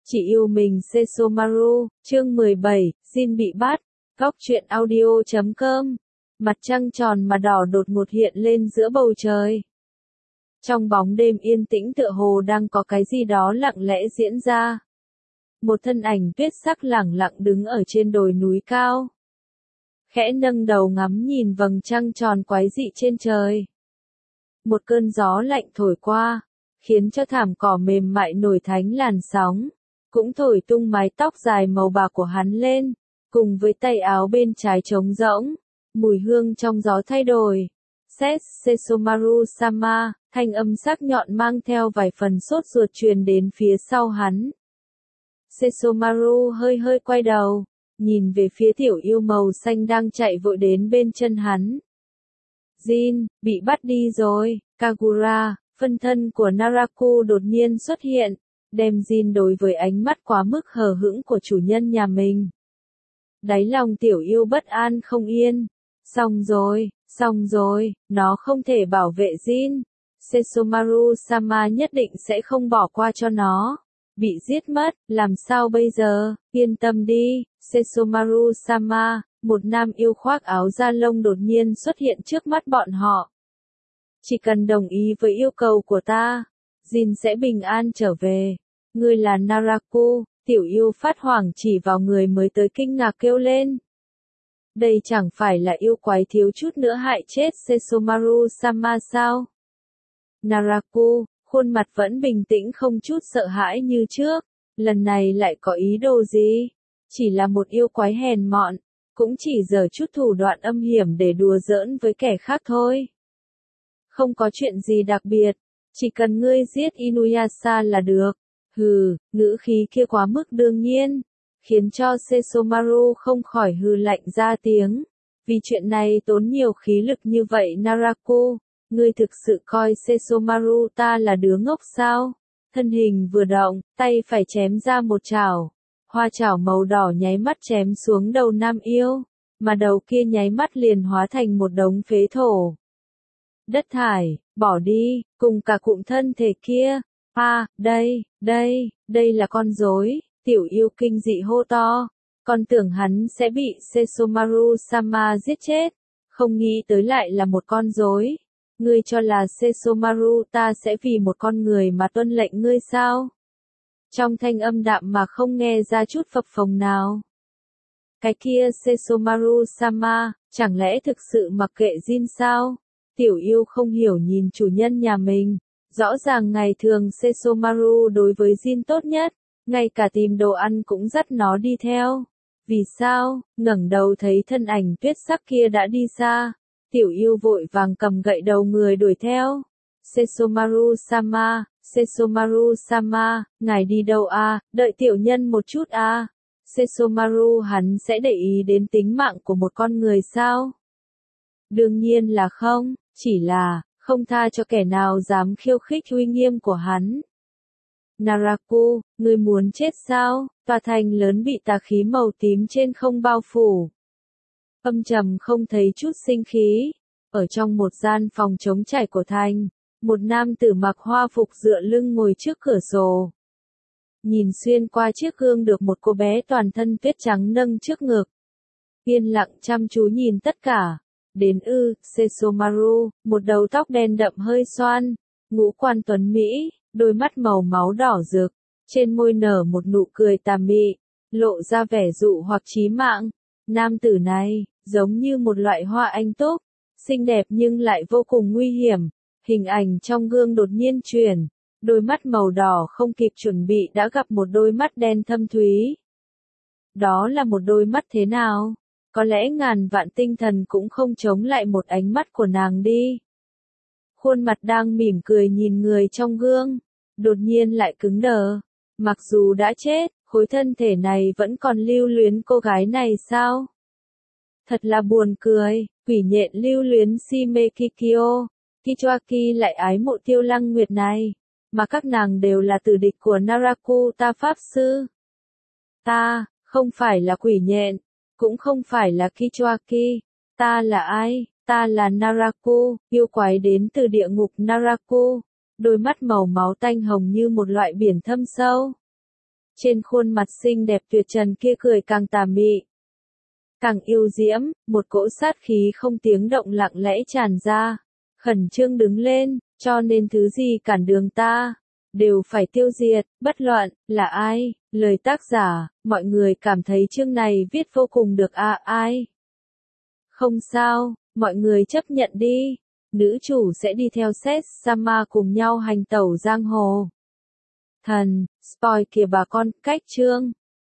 Chị yêu mình Sesomaru, chương 17, Jin bị bắt, góc truyện audio.com. Mặt trăng tròn mà đỏ đột ngột hiện lên giữa bầu trời. Trong bóng đêm yên tĩnh tựa hồ đang có cái gì đó lặng lẽ diễn ra. Một thân ảnh tuyết sắc lẳng lặng đứng ở trên đồi núi cao. Khẽ nâng đầu ngắm nhìn vầng trăng tròn quái dị trên trời. Một cơn gió lạnh thổi qua, khiến cho thảm cỏ mềm mại nổi thánh làn sóng, cũng thổi tung mái tóc dài màu bạc của hắn lên, cùng với tay áo bên trái trống rỗng, mùi hương trong gió thay đổi. Sesomaru-sama, thanh âm sắc nhọn mang theo vài phần sốt ruột truyền đến phía sau hắn. Sesomaru hơi hơi quay đầu, nhìn về phía tiểu yêu màu xanh đang chạy vội đến bên chân hắn. Jin, bị bắt đi rồi. Kagura, phân thân của Naraku đột nhiên xuất hiện, đem Jin đối với ánh mắt quá mức hờ hững của chủ nhân nhà mình. Đáy lòng tiểu yêu bất an không yên. Xong rồi, nó không thể bảo vệ Jin. Sesomaru-sama nhất định sẽ không bỏ qua cho nó. Bị giết mất, làm sao bây giờ? Yên tâm đi, Sesomaru-sama, một nam yêu khoác áo da lông đột nhiên xuất hiện trước mắt bọn họ. Chỉ cần đồng ý với yêu cầu của ta, Jin sẽ bình an trở về. Ngươi là Naraku, tiểu yêu phát hoảng chỉ vào người mới tới kinh ngạc kêu lên. Đây chẳng phải là yêu quái thiếu chút nữa hại chết Sesomaru-sama sao? Naraku, khuôn mặt vẫn bình tĩnh không chút sợ hãi như trước, lần này lại có ý đồ gì? Chỉ là một yêu quái hèn mọn, cũng chỉ giở chút thủ đoạn âm hiểm để đùa giỡn với kẻ khác thôi. Không có chuyện gì đặc biệt, chỉ cần ngươi giết Inuyasha là được. Hừ, ngữ khí kia quá mức đương nhiên, khiến cho Sesomaru không khỏi hừ lạnh ra tiếng. Vì chuyện này tốn nhiều khí lực như vậy Naraku, ngươi thực sự coi Sesomaru ta là đứa ngốc sao? Thân hình vừa động, tay phải chém ra một chảo. Hoa chảo màu đỏ nháy mắt chém xuống đầu nam yêu, mà đầu kia nháy mắt liền hóa thành một đống phế thổ. Đất thải, bỏ đi, cùng cả cụm thân thể kia. Đây là con rối, tiểu yêu kinh dị hô to. Con tưởng hắn sẽ bị Sesomaru-sama giết chết, không nghĩ tới lại là một con rối. Ngươi cho là Sesomaru ta sẽ vì một con người mà tuân lệnh ngươi sao? Trong thanh âm đạm mà không nghe ra chút phập phồng nào. Cái kia Sesomaru-sama, chẳng lẽ thực sự mặc kệ Jin sao? Tiểu yêu không hiểu nhìn chủ nhân nhà mình. Rõ ràng ngày thường Sesomaru đối với Jin tốt nhất, ngay cả tìm đồ ăn cũng dắt nó đi theo. Vì sao? Ngẩng đầu thấy thân ảnh tuyết sắc kia đã đi xa. Tiểu yêu vội vàng cầm gậy đầu người đuổi theo. Sesomaru-sama, ngài đi đâu à? Đợi tiểu nhân một chút à? Sesomaru hắn sẽ để ý đến tính mạng của một con người sao? Đương nhiên là không, chỉ là không tha cho kẻ nào dám khiêu khích uy nghiêm của hắn. Naraku, ngươi muốn chết sao? Tòa thành lớn bị tà khí màu tím trên không bao phủ. Âm trầm không thấy chút sinh khí. Ở trong một gian phòng trống trải của thành, một nam tử mặc hoa phục dựa lưng ngồi trước cửa sổ. Nhìn xuyên qua chiếc gương được một cô bé toàn thân tuyết trắng nâng trước ngực. Yên lặng chăm chú nhìn tất cả. Đến Sesomaru, một đầu tóc đen đậm hơi xoăn, ngũ quan tuấn mỹ, đôi mắt màu máu đỏ rực, trên môi nở một nụ cười tà mị, lộ ra vẻ dụ hoặc chí mạng. Nam tử này, giống như một loại hoa anh túc, xinh đẹp nhưng lại vô cùng nguy hiểm. Hình ảnh trong gương đột nhiên chuyển, đôi mắt màu đỏ không kịp chuẩn bị đã gặp một đôi mắt đen thâm thúy. Đó là một đôi mắt thế nào? Có lẽ ngàn vạn tinh thần cũng không chống lại một ánh mắt của nàng đi. Khuôn mặt đang mỉm cười nhìn người trong gương, đột nhiên lại cứng đờ. Mặc dù đã chết, khối thân thể này vẫn còn lưu luyến cô gái này sao? Thật là buồn cười, quỷ nhện lưu luyến Shime Kikyo, Kichoaki lại ái mộ Tiêu Lăng Nguyệt này, mà các nàng đều là tử địch của Naraku ta pháp sư. Ta, không phải là quỷ nhện. Cũng không phải là Kichoaki. Ta là ai? Ta là Naraku, yêu quái đến từ địa ngục Naraku. Đôi mắt màu máu tanh hồng như một loại biển thâm sâu. Trên khuôn mặt xinh đẹp tuyệt trần kia cười càng tà mị, càng yêu diễm, một cỗ sát khí không tiếng động lặng lẽ tràn ra. Khẩn trương đứng lên, cho nên thứ gì cản đường ta, đều phải tiêu diệt, bất luận là ai. Lời tác giả, mọi người cảm thấy chương này viết vô cùng được à, ai? Không sao, mọi người chấp nhận đi. Nữ chủ sẽ đi theo Seth Sama cùng nhau hành tẩu giang hồ. Thần, spoil kìa bà con, cách chương.